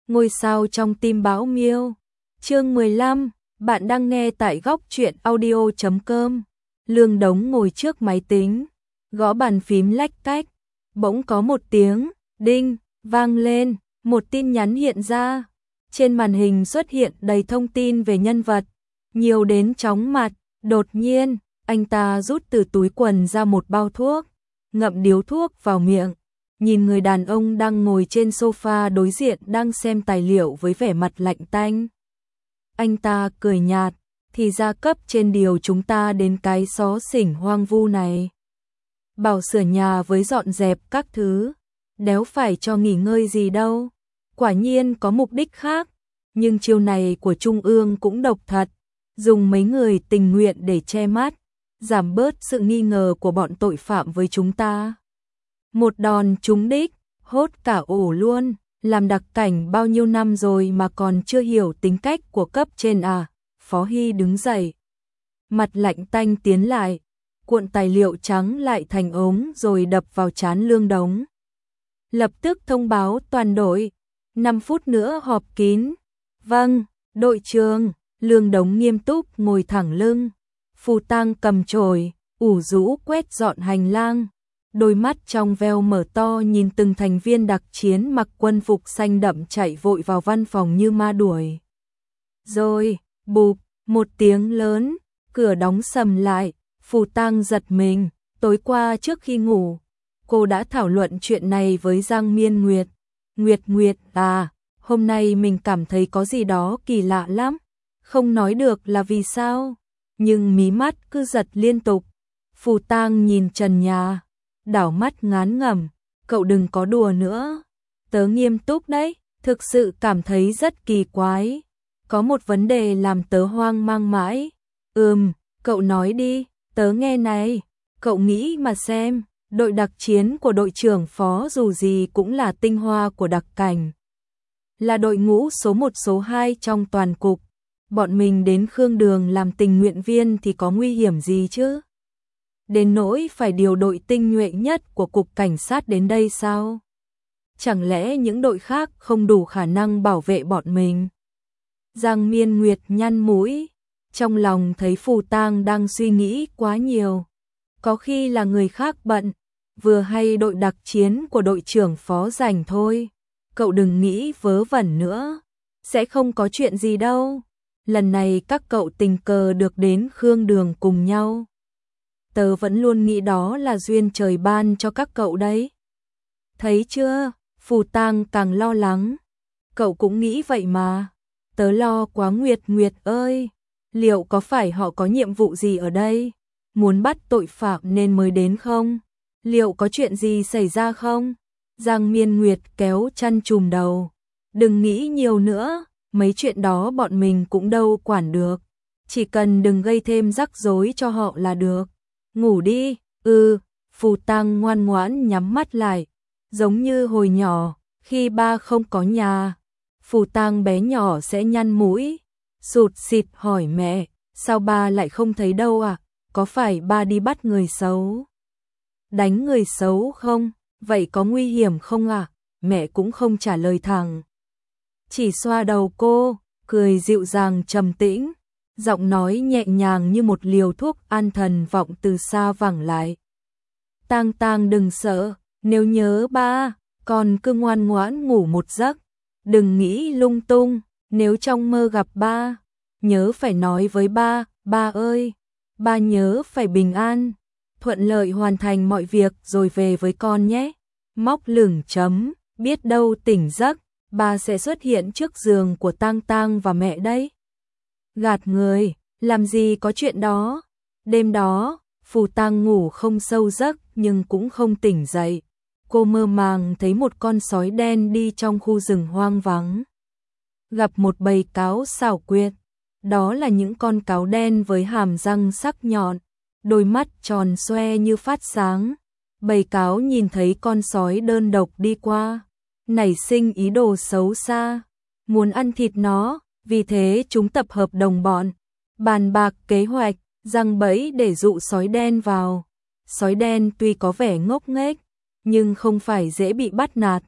Ngôi sao trong tim Bão Miêu. Chương 15, bạn đang nghe tại góc truyện audio.com. Lương Đống ngồi trước máy tính, gõ bàn phím lách cách. Bỗng có một tiếng đinh vang lên, một tin nhắn hiện ra. Trên màn hình xuất hiện đầy thông tin về nhân vật, nhiều đến chóng mặt. Đột nhiên, anh ta rút từ túi quần ra một bao thuốc, ngậm điếu thuốc vào miệng. Nhìn người đàn ông đang ngồi trên sofa đối diện đang xem tài liệu với vẻ mặt lạnh tanh. Anh ta cười nhạt, thì ra cấp trên điều chúng ta đến cái xó xỉnh hoang vu này. Bảo sửa nhà với dọn dẹp các thứ, đéo phải cho nghỉ ngơi gì đâu. Quả nhiên có mục đích khác, nhưng chiêu này của Trung ương cũng độc thật, dùng mấy người tình nguyện để che mắt, giảm bớt sự nghi ngờ của bọn tội phạm với chúng ta. Một đòn trúng đích, hốt cả ổ luôn, làm đặc cảnh bao nhiêu năm rồi mà còn chưa hiểu tính cách của cấp trên à? Phó Hy đứng dậy, mặt lạnh tanh tiến lại, cuộn tài liệu trắng lại thành ống rồi đập vào trán Lương Đống. Lập tức thông báo toàn đội, 5 phút nữa họp kín. Vâng, đội trưởng. Lương Đống nghiêm túc ngồi thẳng lưng, Phù Tang cầm chổi, ủ rũ quét dọn hành lang. Đôi mắt trong veo mở to nhìn từng thành viên đặc chiến mặc quân phục xanh đậm chạy vội vào văn phòng như ma đuổi. Rồi, bụp, một tiếng lớn, cửa đóng sầm lại. Phù Tang giật mình, tối qua trước khi ngủ, cô đã thảo luận chuyện này với Giang Miên Nguyệt. Nguyệt à, hôm nay mình cảm thấy có gì đó kỳ lạ lắm, không nói được là vì sao, nhưng mí mắt cứ giật liên tục. Phù Tang nhìn trần nhà, đảo mắt ngán ngẩm, cậu đừng có đùa nữa, tớ nghiêm túc đấy, thực sự cảm thấy rất kỳ quái, có một vấn đề làm tớ hoang mang mãi. Cậu nói đi, tớ nghe này. Cậu nghĩ mà xem, đội đặc chiến của đội trưởng Phó dù gì cũng là tinh hoa của đặc cảnh, là đội ngũ số 1 số 2 trong toàn cục. Bọn mình đến Khương Đường làm tình nguyện viên thì có nguy hiểm gì chứ? Đến nỗi phải điều đội tinh nhuệ nhất của cục cảnh sát đến đây sao? Chẳng lẽ những đội khác không đủ khả năng bảo vệ bọn mình? Giang Miên Nguyệt nhăn mũi, trong lòng thấy Phù Tang đang suy nghĩ quá nhiều. Có khi là người khác bận, vừa hay đội đặc chiến của đội trưởng Phó rảnh thôi. Cậu đừng nghĩ vớ vẩn nữa, sẽ không có chuyện gì đâu. Lần này các cậu tình cờ được đến Khương Đường cùng nhau. Tớ vẫn luôn nghĩ đó là duyên trời ban cho các cậu đấy. Thấy chưa, Phù Tang càng lo lắng. Cậu cũng nghĩ vậy mà. Tớ lo quá Nguyệt ơi. Liệu có phải họ có nhiệm vụ gì ở đây? Muốn bắt tội phạm nên mới đến không? Liệu có chuyện gì xảy ra không? Giang Miên Nguyệt kéo chăn trùm đầu. Đừng nghĩ nhiều nữa, mấy chuyện đó bọn mình cũng đâu quản được. Chỉ cần đừng gây thêm rắc rối cho họ là được. Ngủ đi. Phù Tang ngoan ngoãn nhắm mắt lại. Giống như hồi nhỏ, khi ba không có nhà, Phù Tang bé nhỏ sẽ nhăn mũi, sụt sịt hỏi mẹ, sao ba lại không thấy đâu à? Có phải ba đi bắt người xấu, đánh người xấu không? Vậy có nguy hiểm không à? Mẹ cũng không trả lời thẳng, chỉ xoa đầu cô, cười dịu dàng trầm tĩnh, giọng nói nhẹ nhàng như một liều thuốc an thần vọng từ xa vẳng lại. Tang đừng sợ, nếu nhớ ba, con cứ ngoan ngoãn ngủ một giấc, đừng nghĩ lung tung, nếu trong mơ gặp ba, nhớ phải nói với ba, ba ơi, ba nhớ phải bình an, thuận lợi hoàn thành mọi việc rồi về với con nhé. Móc lửng chấm, biết đâu tỉnh giấc, ba sẽ xuất hiện trước giường của Tang và mẹ đấy. Gạt người, làm gì có chuyện đó. Đêm đó, Phù Tang ngủ không sâu giấc nhưng cũng không tỉnh dậy. Cô mơ màng thấy một con sói đen đi trong khu rừng hoang vắng. Gặp một bầy cáo xảo quyệt. Đó là những con cáo đen với hàm răng sắc nhọn, đôi mắt tròn xoe như phát sáng. Bầy cáo nhìn thấy con sói đơn độc đi qua, nảy sinh ý đồ xấu xa, muốn ăn thịt nó, vì thế chúng tập hợp đồng bọn, bàn bạc kế hoạch, giăng bẫy để dụ sói đen vào. Sói đen tuy có vẻ ngốc nghếch, nhưng không phải dễ bị bắt nạt.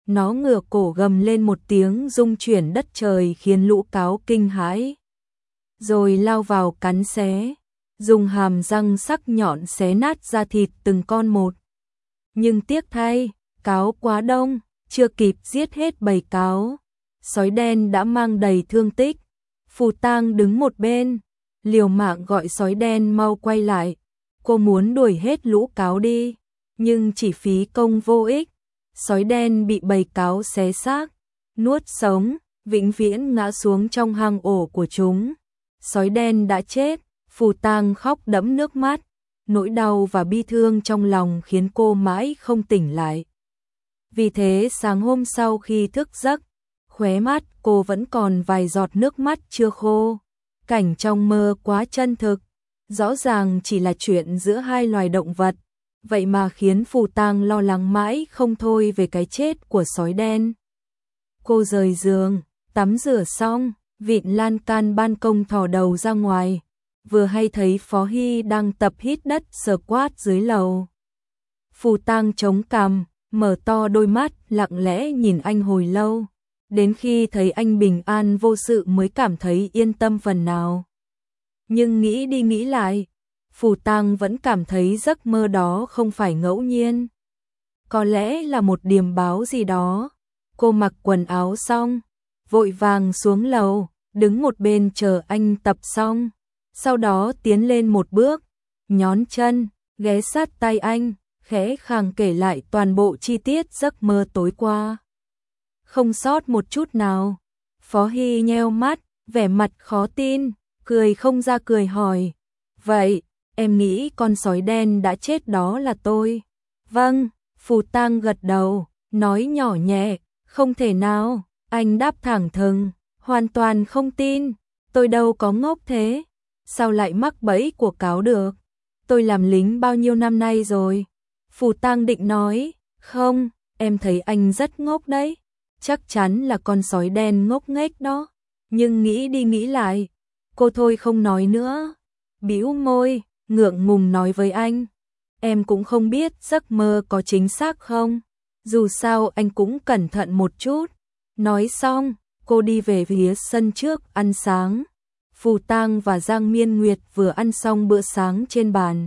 Nó ngửa cổ gầm lên một tiếng rung chuyển đất trời khiến lũ cáo kinh hãi. Rồi lao vào cắn xé, dùng hàm răng sắc nhọn xé nát da thịt từng con một. Nhưng tiếc thay, cáo quá đông, chưa kịp giết hết bầy cáo. Sói đen đã mang đầy thương tích. Phù Tang đứng một bên, liều mạng gọi sói đen mau quay lại. Cô muốn đuổi hết lũ cáo đi, nhưng chỉ phí công vô ích. Sói đen bị bầy cáo xé xác, nuốt sống, vĩnh viễn ngã xuống trong hang ổ của chúng. Sói đen đã chết, Phù Tang khóc đẫm nước mắt. Nỗi đau và bi thương trong lòng khiến cô mãi không tỉnh lại. Vì thế sáng hôm sau khi thức giấc, khóe mắt cô vẫn còn vài giọt nước mắt chưa khô. Cảnh trong mơ quá chân thực, rõ ràng chỉ là chuyện giữa hai loài động vật, vậy mà khiến Phù Tang lo lắng mãi không thôi về cái chết của sói đen. Cô rời giường, tắm rửa xong, vịn lan can ban công thò đầu ra ngoài, vừa hay thấy Phó Hy đang tập hít đất squat dưới lầu. Phù Tang chống cằm, mở to đôi mắt lặng lẽ nhìn anh hồi lâu, đến khi thấy anh bình an vô sự mới cảm thấy yên tâm phần nào. Nhưng nghĩ đi nghĩ lại, Phù Tang vẫn cảm thấy giấc mơ đó không phải ngẫu nhiên. Có lẽ là một điềm báo gì đó. Cô mặc quần áo xong, vội vàng xuống lầu, đứng một bên chờ anh tập xong. Sau đó tiến lên một bước, nhón chân, ghé sát tay anh, khẽ khàng kể lại toàn bộ chi tiết giấc mơ tối qua. Không sót một chút nào. Phó Hy nheo mắt, vẻ mặt khó tin, cười không ra cười hỏi. Vậy, em nghĩ con sói đen đã chết đó là tôi? Vâng, Phù Tang gật đầu, nói nhỏ nhẹ, không thể nào. Anh đáp thẳng thừng, hoàn toàn không tin, tôi đâu có ngốc thế. Sao lại mắc bẫy của cáo được? Tôi làm lính bao nhiêu năm nay rồi. Phù Tang định nói, không, em thấy anh rất ngốc đấy. Chắc chắn là con sói đen ngốc nghếch đó. Nhưng nghĩ đi nghĩ lại, cô thôi không nói nữa. Bĩu môi, ngượng ngùng nói với anh. Em cũng không biết giấc mơ có chính xác không. Dù sao anh cũng cẩn thận một chút. Nói xong, cô đi về phía sân trước ăn sáng. Phù Tang và Giang Miên Nguyệt vừa ăn xong bữa sáng trên bàn,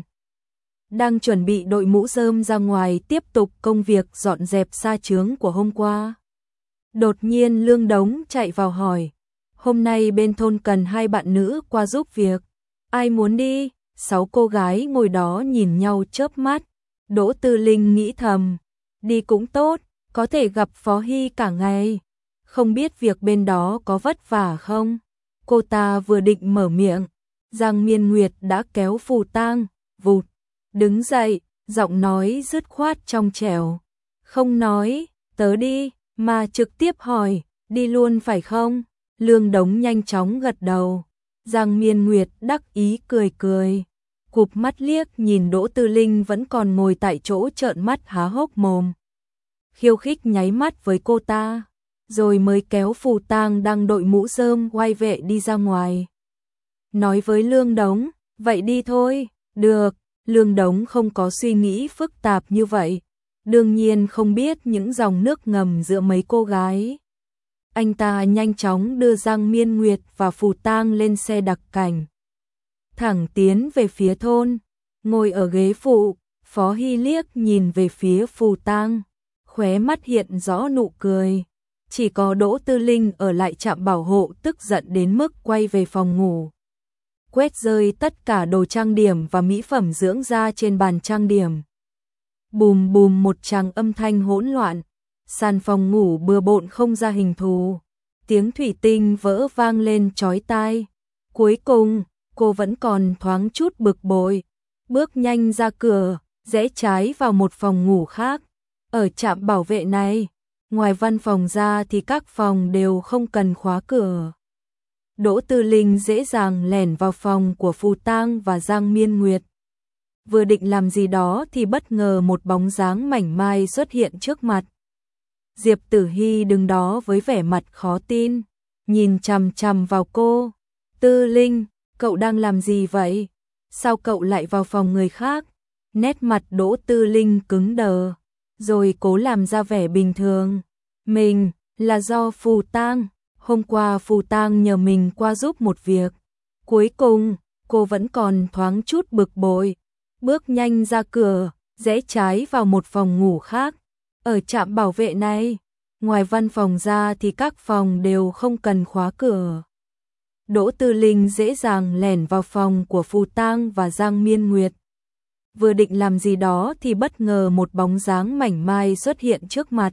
đang chuẩn bị đội mũ rơm ra ngoài tiếp tục công việc dọn dẹp sa chướng của hôm qua. Đột nhiên Lương Đống chạy vào hỏi, hôm nay bên thôn cần 2 bạn nữ qua giúp việc, ai muốn đi? 6 cô gái ngồi đó nhìn nhau chớp mắt. Đỗ Tư Linh nghĩ thầm, đi cũng tốt, có thể gặp Phó Hy cả ngày. Không biết việc bên đó có vất vả không? Cô ta vừa định mở miệng, Giang Miên Nguyệt đã kéo Phù Tang, vụt, đứng dậy, giọng nói dứt khoát trong trẻo. Không nói, tớ đi, mà trực tiếp hỏi, đi luôn phải không? Lương Đống nhanh chóng gật đầu. Giang Miên Nguyệt đắc ý cười cười, cụp mắt liếc nhìn Đỗ Tư Linh vẫn còn ngồi tại chỗ trợn mắt há hốc mồm. Khiêu khích nháy mắt với cô ta, rồi mới kéo Phù Tang đang đội mũ rơm quay vệ đi ra ngoài. Nói với Lương Đống, vậy đi thôi, được. Lương Đống không có suy nghĩ phức tạp như vậy, đương nhiên không biết những dòng nước ngầm giữa mấy cô gái. Anh ta nhanh chóng đưa Giang Miên Nguyệt và Phù Tang lên xe đặc cảnh, thẳng tiến về phía thôn. Ngồi ở ghế phụ, Phó Hy liếc nhìn về phía Phù Tang, khóe mắt hiện rõ nụ cười. Chỉ có Đỗ Tư Linh ở lại trạm bảo hộ tức giận đến mức quay về phòng ngủ, quét rơi tất cả đồ trang điểm và mỹ phẩm dưỡng da trên bàn trang điểm. Bùm bùm một tràng âm thanh hỗn loạn, sàn phòng ngủ bừa bộn không ra hình thù, tiếng thủy tinh vỡ vang lên chói tai. Cuối cùng, cô vẫn còn thoáng chút bực bội, bước nhanh ra cửa, rẽ trái vào một phòng ngủ khác. Ở trạm bảo vệ này, ngoài văn phòng ra thì các phòng đều không cần khóa cửa. Đỗ Tư Linh dễ dàng lẻn vào phòng của Phù Tang và Giang Miên Nguyệt. Vừa định làm gì đó thì bất ngờ một bóng dáng mảnh mai xuất hiện trước mặt. Diệp Tử Hy đứng đó với vẻ mặt khó tin, nhìn chằm chằm vào cô. Tư Linh, cậu đang làm gì vậy? Sao cậu lại vào phòng người khác? Nét mặt Đỗ Tư Linh cứng đờ, rồi cố làm ra vẻ bình thường. Mình, là do Phù Tang, hôm qua Phù Tang nhờ mình qua giúp một việc. Cuối cùng, cô vẫn còn thoáng chút bực bội, bước nhanh ra cửa, rẽ trái vào một phòng ngủ khác. Ở trạm bảo vệ này, ngoài văn phòng ra thì các phòng đều không cần khóa cửa. Đỗ Tư Linh dễ dàng lẻn vào phòng của Phù Tang và Giang Miên Nguyệt. Vừa định làm gì đó thì bất ngờ một bóng dáng mảnh mai xuất hiện trước mặt.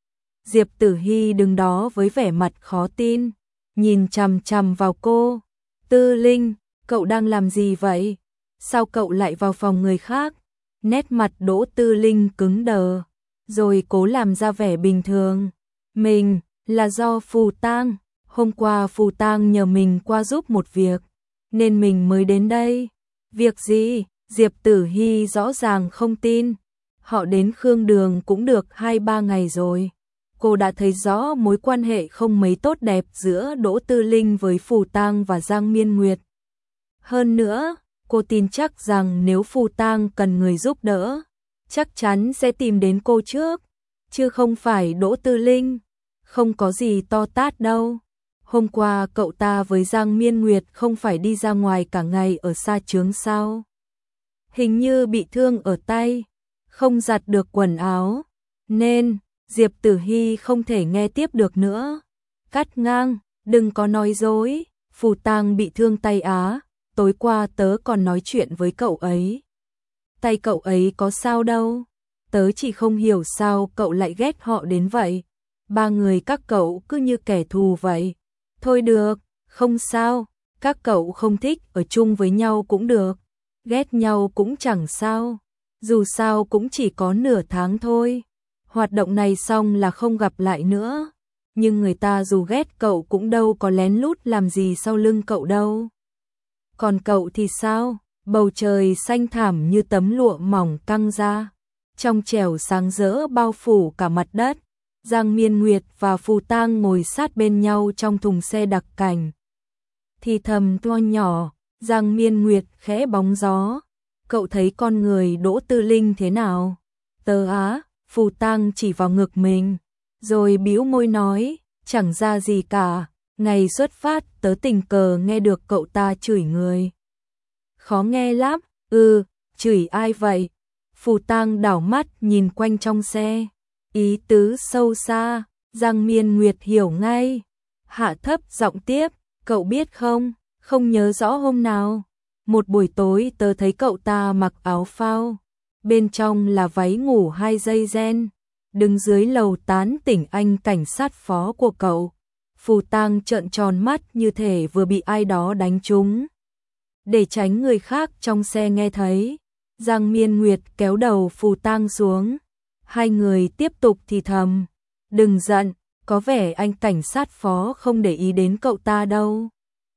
Diệp Tử Hy đứng đó với vẻ mặt khó tin, nhìn chằm chằm vào cô. Tư Linh, cậu đang làm gì vậy? Sao cậu lại vào phòng người khác? Nét mặt Đỗ Tư Linh cứng đờ, rồi cố làm ra vẻ bình thường. Mình, là do Phù Tang, hôm qua Phù Tang nhờ mình qua giúp một việc, nên mình mới đến đây. Việc gì? Diệp Tử Hy rõ ràng không tin. Họ đến Khương Đường cũng được 2-3 ngày rồi. Cô đã thấy rõ mối quan hệ không mấy tốt đẹp giữa Đỗ Tư Linh với Phù Tang và Giang Miên Nguyệt. Hơn nữa, cô tin chắc rằng nếu Phù Tang cần người giúp đỡ, chắc chắn sẽ tìm đến cô trước, chứ không phải Đỗ Tư Linh. Không có gì to tát đâu. Hôm qua cậu ta với Giang Miên Nguyệt không phải đi ra ngoài cả ngày ở Sa Chướng sao? Hình như bị thương ở tay, không giặt được quần áo, nên Diệp Tử Hy không thể nghe tiếp được nữa. Cắt ngang, đừng có nói dối, Phù Tang bị thương tay á, tối qua tớ còn nói chuyện với cậu ấy. Tay cậu ấy có sao đâu, tớ chỉ không hiểu sao cậu lại ghét họ đến vậy. Ba người các cậu cứ như kẻ thù vậy. Thôi được, không sao, các cậu không thích ở chung với nhau cũng được, ghét nhau cũng chẳng sao, dù sao cũng chỉ có nửa tháng thôi. Hoạt động này xong là không gặp lại nữa, nhưng người ta dù ghét cậu cũng đâu có lén lút làm gì sau lưng cậu đâu. Còn cậu thì sao? Bầu trời xanh thẳm như tấm lụa mỏng căng ra, trong trẻo sáng rỡ bao phủ cả mặt đất. Giang Miên Nguyệt và Phù Tang ngồi sát bên nhau trong thùng xe đặc cảnh. Thì thầm to nhỏ, Giang Miên Nguyệt khẽ bóng gió. Cậu thấy con người Đỗ Tư Linh thế nào? Tớ á, Phù Tang chỉ vào ngực mình, rồi bĩu môi nói, chẳng ra gì cả. Ngày xuất phát tớ tình cờ nghe được cậu ta chửi người. Khó nghe lắm, chửi ai vậy? Phù Tang đảo mắt nhìn quanh trong xe. Ý tứ sâu xa, Giang Miên Nguyệt hiểu ngay. Hạ thấp giọng tiếp, cậu biết không, không nhớ rõ hôm nào. Một buổi tối tớ thấy cậu ta mặc áo phao, bên trong là váy ngủ 2 dây ren, đứng dưới lầu tán tỉnh anh cảnh sát phó của cậu. Phù Tang trợn tròn mắt như thể vừa bị ai đó đánh trúng. Để tránh người khác trong xe nghe thấy, Giang Miên Nguyệt kéo đầu Phù Tang xuống. Hai người tiếp tục thì thầm, đừng giận, có vẻ anh cảnh sát phó không để ý đến cậu ta đâu.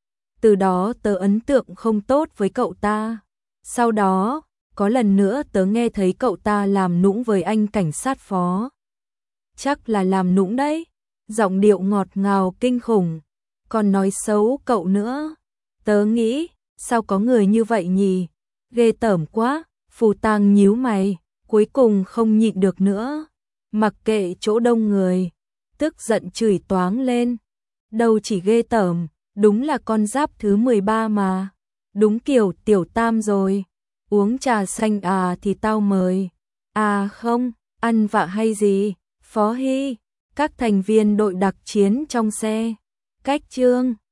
Từ đó tớ ấn tượng không tốt với cậu ta. Sau đó, có lần nữa tớ nghe thấy cậu ta làm nũng với anh cảnh sát phó. Chắc là làm nũng đấy, giọng điệu ngọt ngào kinh khủng, còn nói xấu cậu nữa. Tớ nghĩ, sao có người như vậy nhỉ? Ghê tởm quá. Phù Tang nhíu mày, cuối cùng không nhịn được nữa, mặc kệ chỗ đông người, tức giận chửi toáng lên. Đâu chỉ ghê tởm, đúng là con giáp thứ 13 mà. Đúng kiểu tiểu tam rồi. Uống trà xanh à thì tao mời. À không, ăn vạ hay gì? Phó Hy, các thành viên đội đặc chiến trong xe. Cách chương